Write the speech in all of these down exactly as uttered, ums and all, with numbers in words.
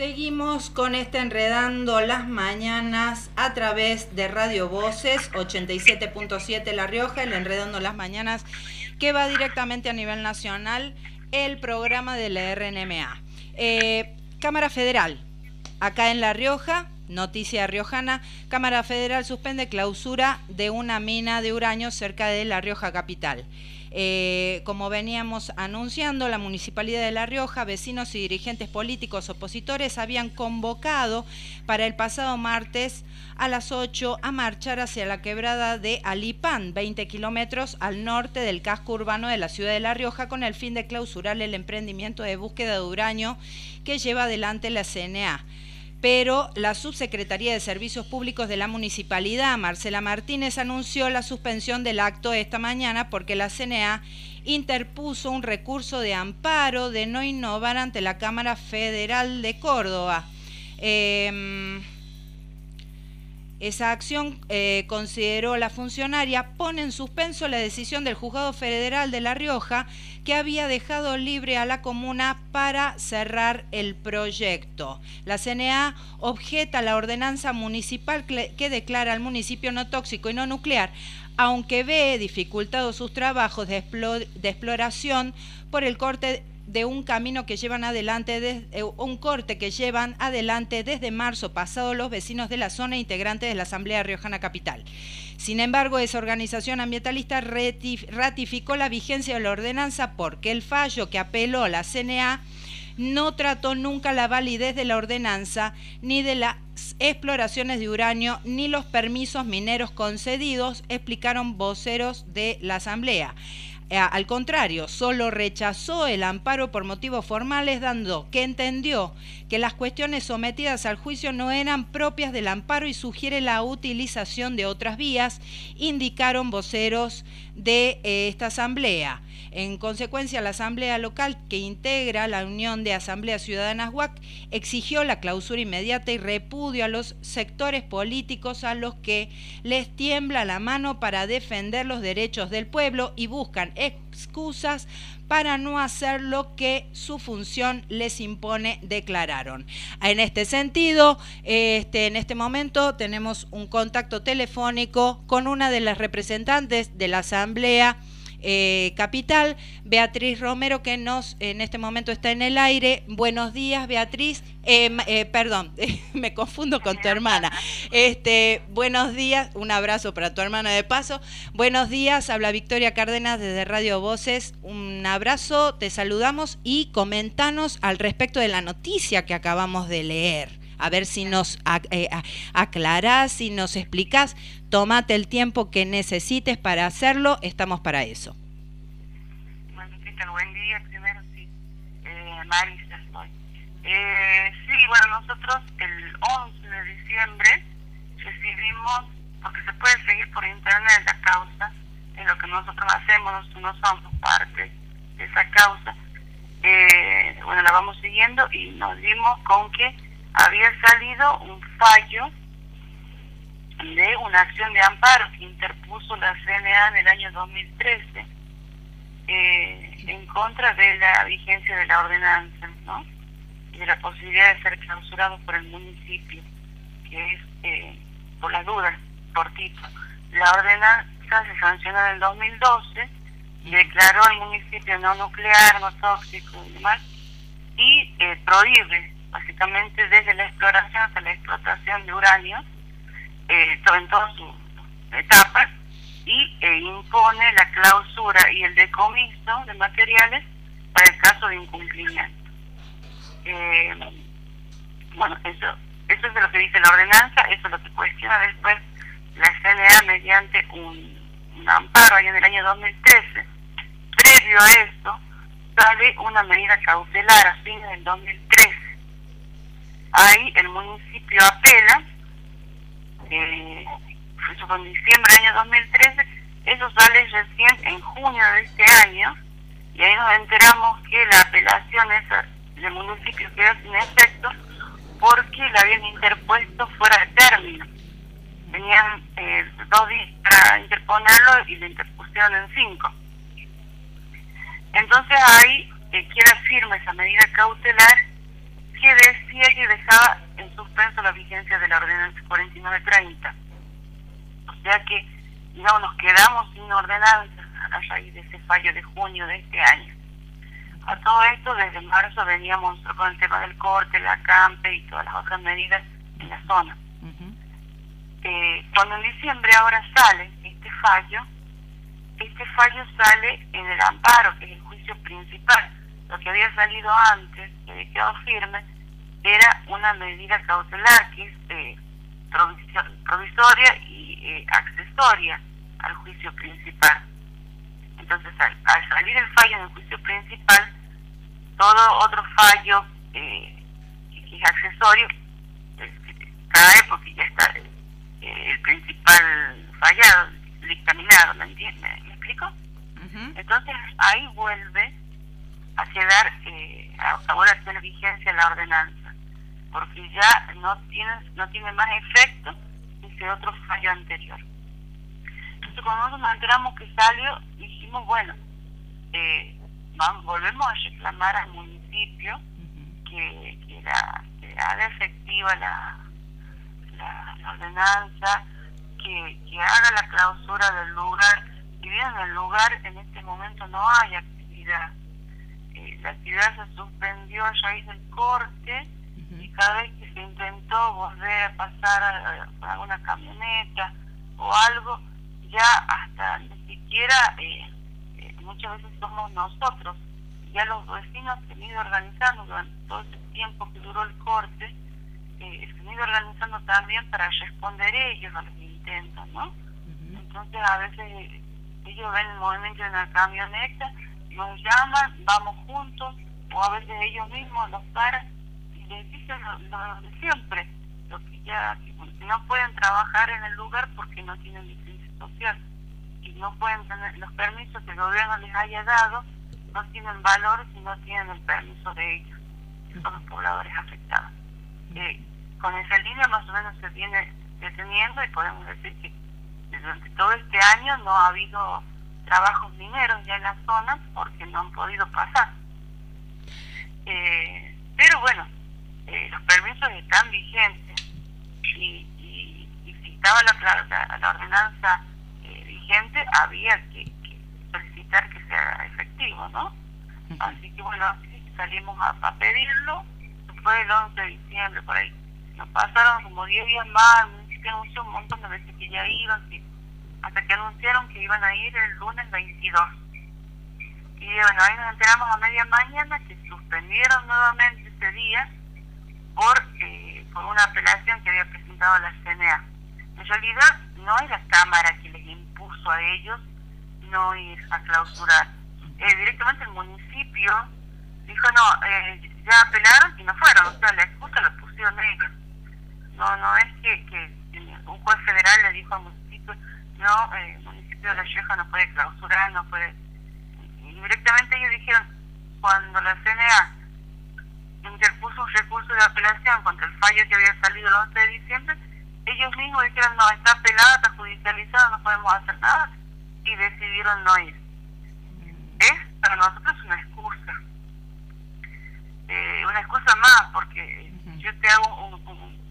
Seguimos con este Enredando las Mañanas a través de Radio Voces ochenta y siete punto siete La Rioja, el Enredando las Mañanas que va directamente a nivel nacional, el programa de la R N M A. Eh, Cámara Federal, acá en La Rioja, noticia riojana, Cámara Federal suspende clausura de una mina de uranio cerca de La Rioja capital. Eh, como veníamos anunciando, la Municipalidad de La Rioja, vecinos y dirigentes políticos opositores habían convocado para el pasado martes a las ocho a marchar hacia la quebrada de Alipán, veinte kilómetros al norte del casco urbano de la ciudad de La Rioja, con el fin de clausurar el emprendimiento de búsqueda de uranio que lleva adelante la C N A. Pero la Subsecretaría de Servicios Públicos de la Municipalidad, Marcela Martínez, anunció la suspensión del acto esta mañana porque la C N A interpuso un recurso de amparo de no innovar ante la Cámara Federal de Córdoba. Eh, Esa acción, eh, consideró la funcionaria, pone en suspenso la decisión del Juzgado Federal de La Rioja, que había dejado libre a la comuna para cerrar el proyecto. La C N A objeta la ordenanza municipal que declara al municipio no tóxico y no nuclear, aunque ve dificultados sus trabajos de, explor de exploración por el corte de un camino que llevan adelante, desde, un corte que llevan adelante desde marzo pasado los vecinos de la zona integrantes de la Asamblea Riojana Capital. Sin embargo, esa organización ambientalista ratificó la vigencia de la ordenanza porque el fallo que apeló la C N A no trató nunca la validez de la ordenanza, ni de las exploraciones de uranio, ni los permisos mineros concedidos, explicaron voceros de la Asamblea. Al contrario, solo rechazó el amparo por motivos formales, dando que entendió que las cuestiones sometidas al juicio no eran propias del amparo y sugiere la utilización de otras vías, indicaron voceros de eh, esta asamblea. En consecuencia, la asamblea local, que integra la Unión de Asambleas Ciudadanas U A C, exigió la clausura inmediata y repudio a los sectores políticos a los que les tiembla la mano para defender los derechos del pueblo y buscan excusas para no hacer lo que su función les impone, declararon. En este sentido, este, en este momento tenemos un contacto telefónico con una de las representantes de la Asamblea Eh, Capital, Beatriz Romero, que nos en este momento está en el aire. Buenos días, Beatriz. Eh, eh, perdón, me confundo con tu hermana. Este, buenos días, un abrazo para tu hermana de paso. Buenos días, habla Victoria Cárdenas desde Radio Voces. Un abrazo, te saludamos y comentanos al respecto de la noticia que acabamos de leer. A ver si nos eh, aclarás, si nos explicás. Tómate el tiempo que necesites para hacerlo, estamos para eso. Bueno, ¿qué tal? Buen día, primero sí. Eh, Marisa estoy. Eh, sí, bueno, nosotros el once de diciembre recibimos, porque se puede seguir por internet la causa, en lo que nosotros hacemos, nosotros no somos parte de esa causa. Eh, bueno, la vamos siguiendo y nos dimos con que había salido un fallo de una acción de amparo que interpuso la C N A en el año dos mil trece eh, en contra de la vigencia de la ordenanza, ¿no? Y de la posibilidad de ser clausurado por el municipio, que es eh, por las dudas, cortito. La ordenanza se sancionó en el dos mil doce, declaró el municipio no nuclear, no tóxico y demás, y eh, prohíbe básicamente desde la exploración hasta la explotación de uranio, eh, en todas sus etapas, y eh, impone la clausura y el decomiso de materiales para el caso de incumplimiento. Eh, bueno, eso, eso es de lo que dice la ordenanza, eso es lo que cuestiona después la C N A mediante un, un amparo allá en el año dos mil trece. Previo a eso, sale una medida cautelar a fines del dos mil trece. Ahí el municipio apela, eh, eso fue en diciembre del año dos mil trece, eso sale recién en junio de este año, y ahí nos enteramos que la apelación esa del municipio quedó sin efecto porque la habían interpuesto fuera de término. Tenían eh, dos días para interponerlo y lo interpusieron en cinco. Entonces ahí eh, queda firme esa medida cautelar que decía que dejaba en suspenso la vigencia de la ordenanza cuarenta y nueve treinta. O sea que, digamos, nos quedamos sin ordenanza a raíz de ese fallo de junio de este año. A todo esto, desde marzo veníamos con el tema del corte, la acampe y todas las otras medidas en la zona. Uh-huh. eh, cuando en diciembre ahora sale este fallo, este fallo sale en el amparo, que es el juicio principal. Lo que había salido antes, que había quedado firme, era una medida cautelar, que es eh, provisoria y eh, accesoria al juicio principal. Entonces, al, al salir el fallo en el juicio principal, todo otro fallo eh, que es accesorio eh, cae porque ya está eh, el principal fallado, dictaminado, ¿me entiendes? ¿Me explico? Uh-huh. Entonces, ahí vuelve a quedar, eh, ahora tiene vigencia la ordenanza, porque ya no tiene, no tiene más efecto ese otro fallo anterior. Entonces, cuando nosotros nos enteramos que salió, dijimos, bueno, eh, vamos, volvemos a reclamar al municipio que, que, la, que haga efectiva la, la, la ordenanza, que, que haga la clausura del lugar. Si bien en el lugar en este momento no hay actividad, eh, la actividad se suspendió a raíz del corte, uh-huh. y cada vez que se intentó volver a pasar a, a, a alguna camioneta o algo, ya hasta ni siquiera eh, eh, muchas veces somos nosotros, ya los vecinos se han ido organizando durante todo ese tiempo que duró el corte, eh, se han ido organizando también para responder ellos a los intentos, ¿no? Uh-huh. Entonces a veces ellos ven el movimiento de una camioneta, nos llaman, vamos juntos, o a veces ellos mismos los paran y les dicen lo, lo de siempre, lo que ya que no pueden trabajar en el lugar porque no tienen licencia social y no pueden tener los permisos que el gobierno les haya dado, no tienen valor si no tienen el permiso de ellos, que son los pobladores afectados. Eh, con esa línea más o menos se viene deteniendo y podemos decir que durante todo este año no ha habido trabajos mineros ya en la zona porque no han podido pasar. Eh, pero bueno, eh, los permisos están vigentes y, y, y si estaba la, la, la ordenanza eh, vigente, había que, que solicitar que sea efectivo, ¿no? Uh-huh. Así que bueno, así salimos a, a pedirlo. Fue el once de diciembre, por ahí. Nos pasaron como diez días más, se anunció un montón de veces que ya iban, que, hasta que anunciaron que iban a ir el lunes veintidós. Y bueno, ahí nos enteramos a media mañana que suspendieron nuevamente ese día por, eh, por una apelación que había presentado la C N A. En realidad no es la Cámara que les impuso a ellos no ir a clausurar. Eh, directamente el municipio dijo, no, eh, ya apelaron y no fueron, o sea, la excusa la pusieron ellos. No, no es que, que un juez federal le dijo al municipio, no, eh, el municipio de La Rioja no puede clausurar, no puede... Y directamente ellos dijeron, cuando la C N A interpuso un recurso de apelación contra el fallo que había salido el once de diciembre, ellos mismos dijeron, no, está apelado, está judicializado, no podemos hacer nada, y decidieron no ir. Es para nosotros una excusa. Eh, una excusa más, porque uh-huh. yo te hago un,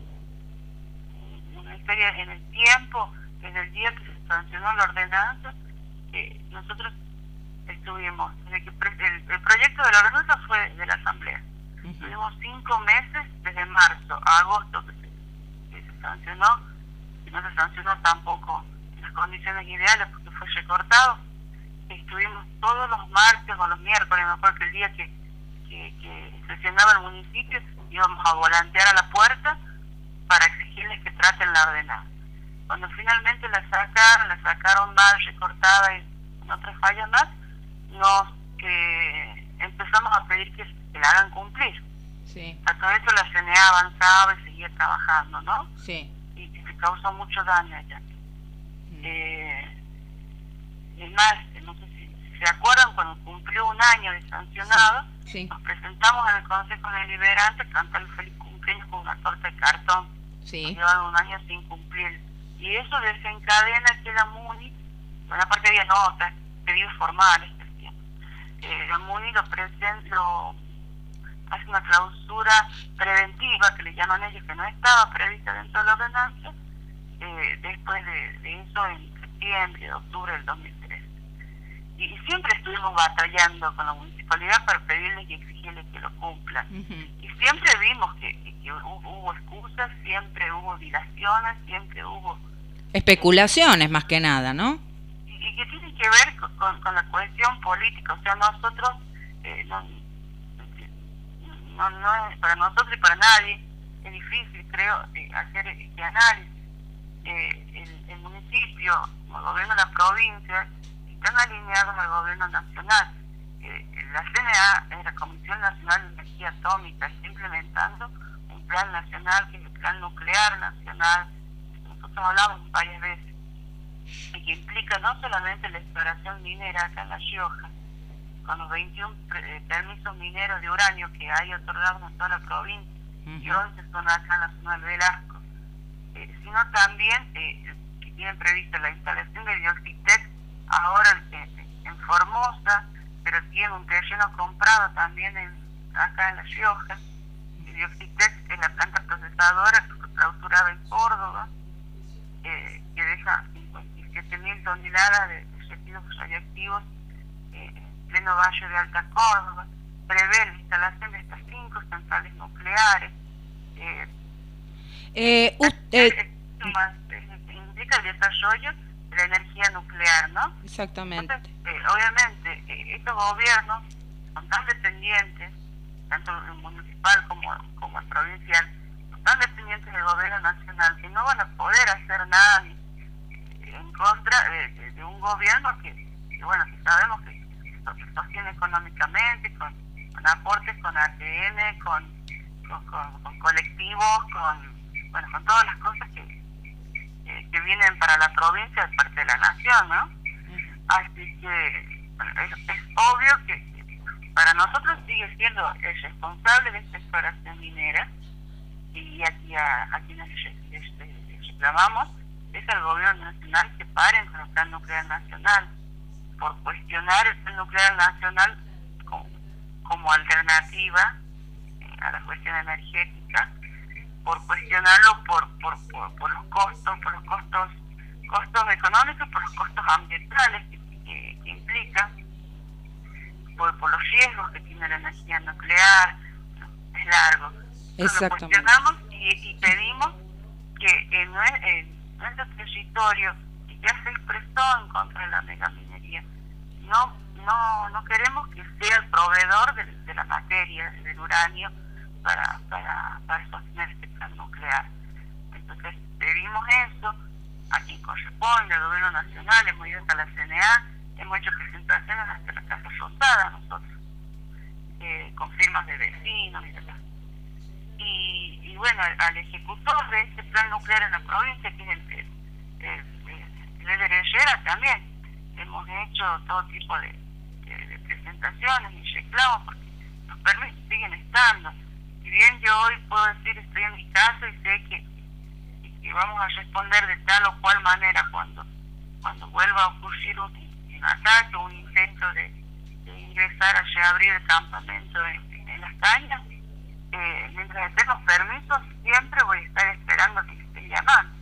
un, una historia en el tiempo, desde el día que se sancionó la ordenanza, eh, nosotros estuvimos, desde que el, el proyecto de la ordenanza fue de la Asamblea, uh-huh. tuvimos cinco meses desde marzo a agosto que se, que se sancionó, y no se sancionó tampoco en las condiciones ideales porque fue recortado. Estuvimos todos los martes o los miércoles, me acuerdo que el día que, que, que sesionaba el municipio íbamos a volantear a la puerta para exigirles que traten la ordenanza. Cuando finalmente la sacaron, la sacaron mal, recortada y con otras fallas más, nos eh, empezamos a pedir que, que la hagan cumplir. Sí. A todo eso la C N A avanzaba y seguía trabajando, ¿no? Sí. Y, y se causó mucho daño allá. Mm. Eh, es más, no sé si, si se acuerdan, cuando cumplió un año de sancionado, sí. Sí. nos presentamos en el Consejo Deliberante a cantar el feliz cumpleaños con una torta de cartón. Sí. Llevan un año sin cumplir. Y eso desencadena que la MUNI, bueno, aparte había notas, pedidos formales, eh, la MUNI lo, present, lo hace una clausura preventiva, que le llaman ellos, que no estaba prevista dentro de la ordenanza, eh, después de, de eso en septiembre, de octubre del dos mil trece. Y, y siempre estuvimos batallando con la municipalidad para pedirles y exigirles que lo cumplan. Uh-huh. Y siempre vimos que, que, que hubo, hubo excusas, siempre hubo dilaciones, siempre hubo... especulaciones más que nada, ¿no? Y, y que tiene que ver con, con, con la cuestión política, o sea, nosotros, eh, no, no, no es para nosotros y para nadie, es difícil, creo, eh, hacer este análisis. Eh, el, el municipio, el gobierno de la provincia, están alineados al gobierno nacional. Eh, la C N A, es la Comisión Nacional de Energía Atómica, está implementando un plan nacional, que es el Plan Nuclear Nacional. Nosotros hablamos varias veces, y que implica no solamente la exploración minera acá en La Rioja, con los veintiún eh, permisos mineros de uranio que hay otorgados en toda la provincia, uh-huh. y once son acá en la zona del Velasco, eh, sino también eh, que tienen prevista la instalación de Dioxitec ahora eh, en Formosa, pero tiene un terreno comprado también en, acá en La Rioja. Y Dioxitec es la planta procesadora que fue clausurada en Córdoba, eh, que deja cincuenta y siete mil toneladas de residuos radioactivos eh, en pleno valle de Alta Córdoba. Prevé la instalación de estas cinco centrales nucleares. Eh, eh, usted... más, eh, indica el desarrollo de la energía nuclear, ¿no? Exactamente. Entonces, eh, obviamente, eh, estos gobiernos son tan dependientes, tanto el municipal como, como el provincial, son tan dependientes del gobierno nacional que no van a poder hacer nada en contra de, de, de un gobierno que, que, bueno, que sabemos que, que se sostiene económicamente, con, con aportes, con A T N, con, con, con, con colectivos, con, bueno, con todas las cosas que que vienen para la provincia de parte de la nación, ¿no? Así que bueno, es, es obvio que para nosotros sigue siendo el responsable de esta exploración minera, y aquí a, a quienes les, les, les reclamamos es al gobierno nacional que paren con el plan nuclear nacional, por cuestionar el plan nuclear nacional como, como alternativa eh, a la cuestión energética, por cuestionarlo por, por, por, por los costos, por los costos costos económicos, por los costos ambientales que, que, que implica, por, por los riesgos que tiene la energía nuclear. Es largo. Lo cuestionamos y, y pedimos que en, en nuestro territorio, que ya se expresó en contra de la megaminería, no, no, no queremos que sea el proveedor de, de la materia, del uranio, para, para, para sostener este plan nuclear. Entonces pedimos eso a quien corresponde, al gobierno nacional, hemos ido hasta la C N A, hemos hecho presentaciones hasta la Casa Rosada nosotros, eh, con firmas de vecinos y demás. Y, y bueno, al, al ejecutor de este plan nuclear en la provincia, que es el, el, el, el, el Herrera, también hemos hecho todo tipo de, de, de presentaciones y reclamos, porque los permisos siguen estando. Si bien yo hoy puedo decir estoy en mi casa y sé que, que vamos a responder de tal o cual manera cuando cuando vuelva a ocurrir un, un ataque o un intento de, de ingresar a reabrir el campamento en, en las cañas, eh, mientras estén los permisos siempre voy a estar esperando que estén llamando.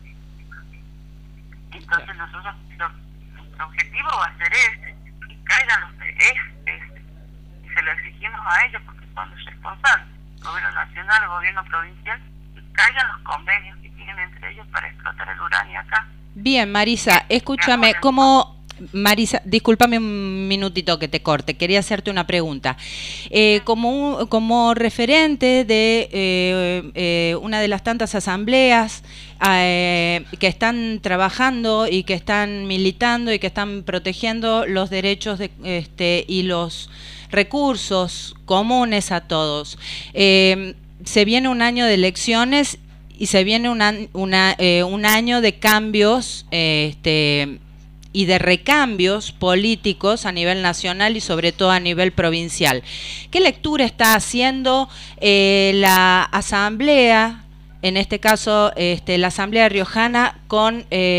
Entonces nosotros, lo, nuestro objetivo va a ser ese, que caigan los es, ese, y se lo exigimos a ellos porque son los responsables, gobierno nacional, gobierno provincial, y caigan los convenios que tienen entre ellos para explotar el uranio acá. Bien, Marisa, escúchame, como Marisa, discúlpame un minutito que te corte, quería hacerte una pregunta. Eh, como, un, como referente de eh, eh, una de las tantas asambleas eh, que están trabajando y que están militando y que están protegiendo los derechos de, este, y los recursos comunes a todos, eh, se viene un año de elecciones y se viene una, una, eh, un año de cambios eh, este, y de recambios políticos a nivel nacional y sobre todo a nivel provincial. ¿Qué lectura está haciendo eh, la asamblea, en este caso este, la asamblea riojana, con eh,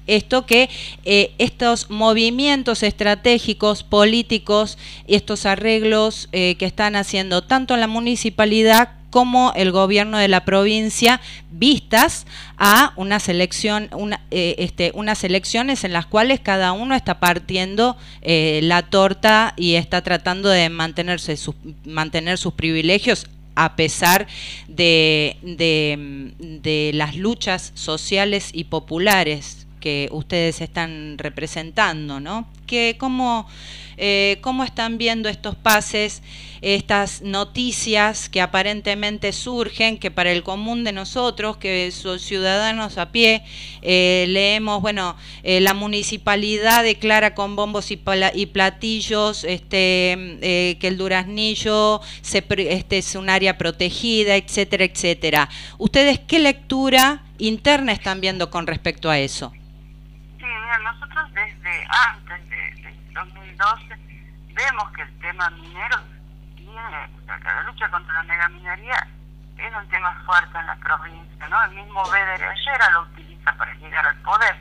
esto que eh, estos movimientos estratégicos, políticos, estos arreglos eh, que están haciendo tanto la municipalidad como el gobierno de la provincia, vistas a una selección, una, eh, este, unas elecciones en las cuales cada uno está partiendo eh, la torta y está tratando de mantenerse sus, mantener sus privilegios a pesar de, de, de las luchas sociales y populares que ustedes están representando, ¿no? Que cómo, eh, cómo están viendo estos pases, estas noticias que aparentemente surgen, que para el común de nosotros, que son ciudadanos a pie, eh, leemos, bueno, eh, la municipalidad declara con bombos y, y platillos este, eh, que el Duraznillo se, este, es un área protegida, etcétera, etcétera. ¿Ustedes qué lectura interna están viendo con respecto a eso? Sí, mira, nosotros desde antes de, de dos mil doce vemos que el tema minero viene, o sea, que la lucha contra la megaminería es un tema fuerte en la provincia, ¿no? El mismo Beder Ayera lo utiliza para llegar al poder.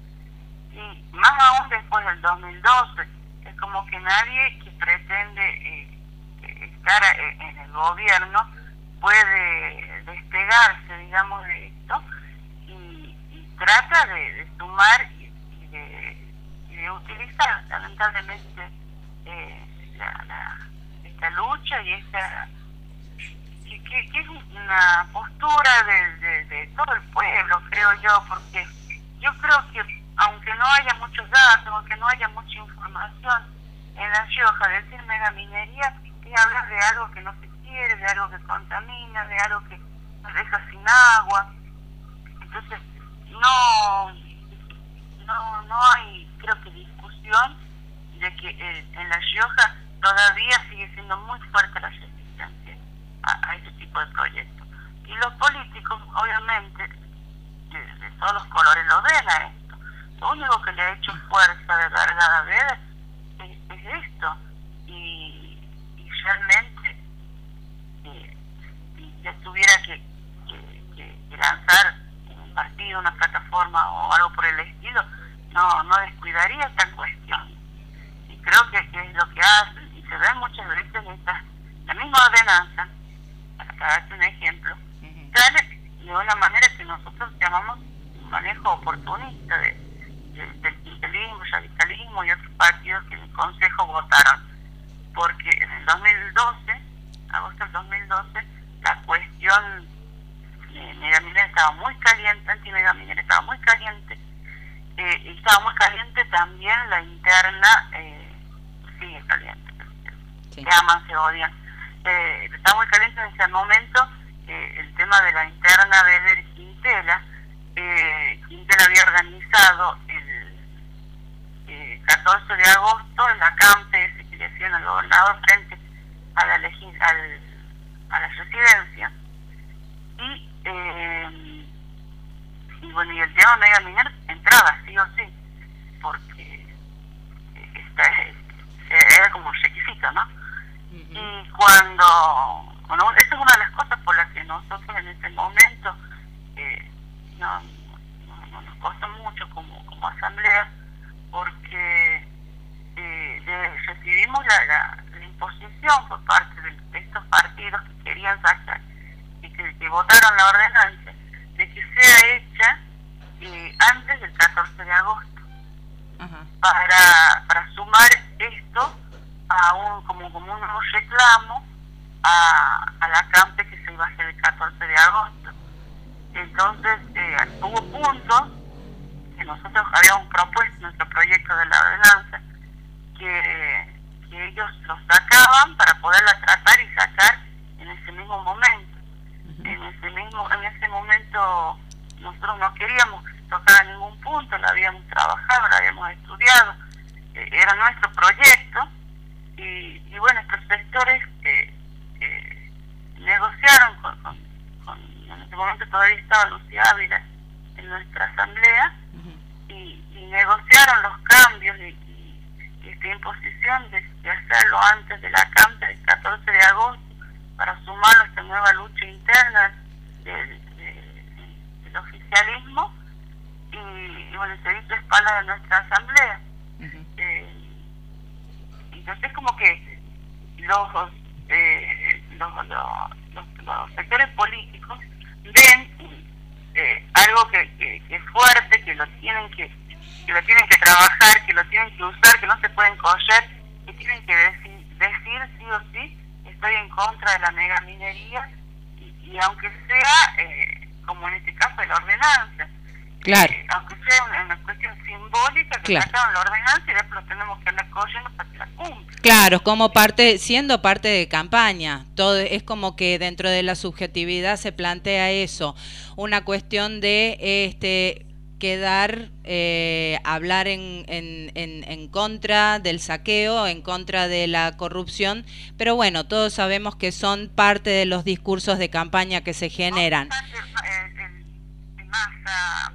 Y más aún después del dos mil doce, es como que nadie que pretende eh, estar en el gobierno puede despegarse, digamos, de esto y, y trata de, de sumar y, y, de, y de utilizar lamentablemente eh, la, la, esta lucha y esta que, que, que es una postura de, de, de todo el pueblo, creo yo, porque yo creo que aunque no haya muchos datos, aunque no haya mucha información en La Rioja, decir megaminería es hablar de algo que no se quiere, de algo que contamina, de algo que nos deja sin agua. Entonces no no no hay, creo que, discusión de que eh, en La Rioja todavía sigue siendo muy fuerte la resistencia a, a ese tipo de proyectos. Y los políticos, obviamente, de, de todos los colores lo ven a esto. Lo único que le ha hecho fuerza de verdad a Beder es, es esto. Y, y realmente, eh, si ya tuviera que, que, que, que lanzar un partido, una plataforma o algo por el estilo, no, no descuidaría esta cuestión. Y creo que, que es lo que hacen, y se ve muchas veces en esta, la misma ordenanza, para darte un ejemplo, sale de una manera que nosotros llamamos un manejo oportunista de, de, del kirchnerismo, radicalismo y otros partidos que en el Consejo votaron, porque en el dos mil doce, agosto del dos mil doce, la cuestión eh, megaminera estaba muy caliente, antimegaminera estaba muy caliente, eh, y estaba muy caliente también la interna, eh, sigue caliente, sí. Se aman, se odian, eh, estaba muy caliente en ese momento eh, el tema de la interna Beder Quintela. eh, Quintela había organizado el eh, catorce de agosto en la campe ese que le hacían al gobernador frente a la, legis al, a la residencia y eh, y bueno, y el tema megaminero entraba sí o sí porque esta es, era como un requisito, ¿no? Uh-huh. Y cuando bueno, esa es una de las cosas por las que nosotros en ese momento eh, no, no, no nos costó mucho como, como asamblea, porque eh, de, recibimos la, la, la imposición por parte de, de estos partidos que querían sacar y que, que votaron la ordenanza de que sea hecha eh, antes del catorce de agosto. Uh-huh. para, para sumar esto a un como, como un nuevo reclamo a, a la campe que se iba a hacer el catorce de agosto. Entonces eh, hubo puntos que nosotros habíamos propuesto en nuestro proyecto de la ordenanza que, que ellos los sacaban para poderla tratar y sacar en ese mismo momento. Uh-huh. En ese mismo en ese momento nosotros no queríamos que se tocara ningún punto, lo habíamos trabajado, lo habíamos estudiado, eh, era nuestro proyecto y, y bueno, estos sectores eh, eh, negociaron con, con, con, en ese momento todavía estaba Lucía Ávila en nuestra asamblea. Uh-huh. y, y negociaron los cambios y, y, y esta imposición de, de hacerlo antes de la campe del catorce de agosto para sumarlo a esta nueva lucha interna del, del, del oficialismo y, y bueno, se hizo entonces como que los, eh, los, los, los, los sectores políticos ven eh, algo que, que, que es fuerte, que lo tienen que, que lo tienen que trabajar, que lo tienen que usar, que no se pueden coger, que tienen que decir, decir sí o sí, estoy en contra de la megaminería, y, y aunque sea, eh, como en este caso, de la ordenanza, claro. eh, aunque sea una, una cuestión simbólica, que claro. sacaron la ordenanza y después lo tenemos que andar corriendo para que la cumpla. Claro, como parte, siendo parte de campaña, todo es como que dentro de la subjetividad se plantea eso, una cuestión de este quedar, eh, hablar en, en, en, en contra del saqueo, en contra de la corrupción, pero bueno, todos sabemos que son parte de los discursos de campaña que se generan. El, el, el Massa,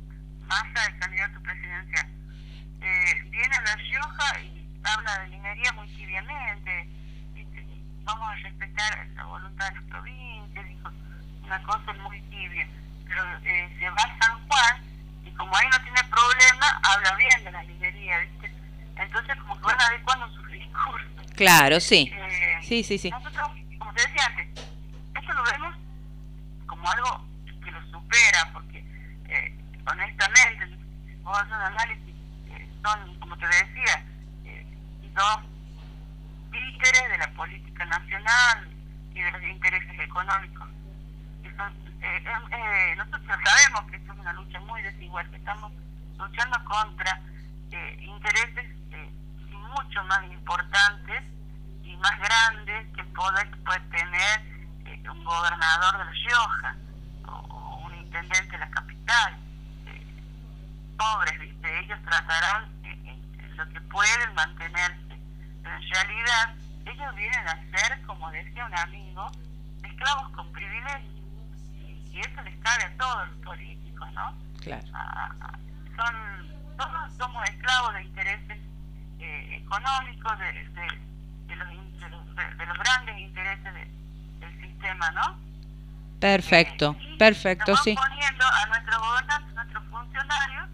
Massa, el candidato presidencial, eh, viene a La Rioja y habla de minería muy tibiamente, dice, vamos a respetar la voluntad de las provincias, dijo una cosa muy tibia, pero eh, se va a San Juan y como ahí no tiene problema, habla bien de la minería, ¿viste? Entonces como que van adecuando sus discursos. Claro, sí. Eh, sí, sí, sí. Nosotros, como te decía antes, esto lo vemos como algo que lo supera, porque eh, honestamente, si vos haces un análisis, eh, son, como te decía, eh, dos títeres de la política nacional y de los intereses económicos. Que son, eh, eh, nosotros sabemos que esto es una lucha muy desigual, que estamos luchando contra eh, intereses eh, mucho más importantes y más grandes que el poder que puede tener eh, un gobernador de La Rioja o, o un intendente de la capital. Eh, pobres, ¿viste? Ellos tratarán eh, eh, lo que pueden mantenerse, pero en realidad ellos vienen a ser, como decía un amigo, esclavos con privilegios, y, y eso les cabe a todos los políticos, ¿no? Claro. Ah, son, todos somos esclavos de intereses eh, económicos, de, de, de, los, de, los, de, de los grandes intereses de, del sistema, ¿no? Perfecto, eh, perfecto, nos sí. van poniendo a nuestros gobernantes, a nuestros funcionarios,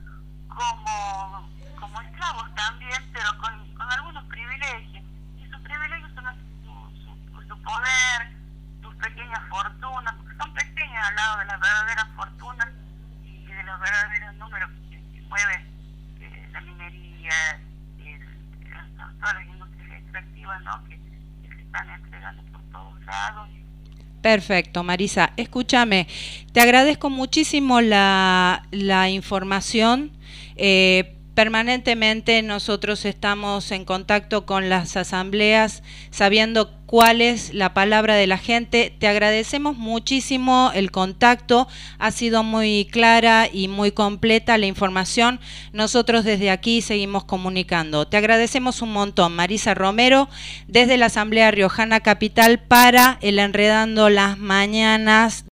como, como esclavos también, pero con, con algunos privilegios. Y sus privilegios son su, su, su poder, sus pequeñas fortunas, porque son pequeñas al lado de las verdaderas fortunas y de los verdaderos números que, que mueven eh, la minería, el, el, todas las industrias extractivas, ¿no? que, que se están entregando por todos lados. Perfecto, Marisa. Escúchame, te agradezco muchísimo la, la información. Eh, permanentemente nosotros estamos en contacto con las asambleas, sabiendo cuál es la palabra de la gente. Te agradecemos muchísimo el contacto, ha sido muy clara y muy completa la información. Nosotros desde aquí seguimos comunicando. Te agradecemos un montón, Marisa Romero, desde la Asamblea Riojana Capital para el Enredando las Mañanas.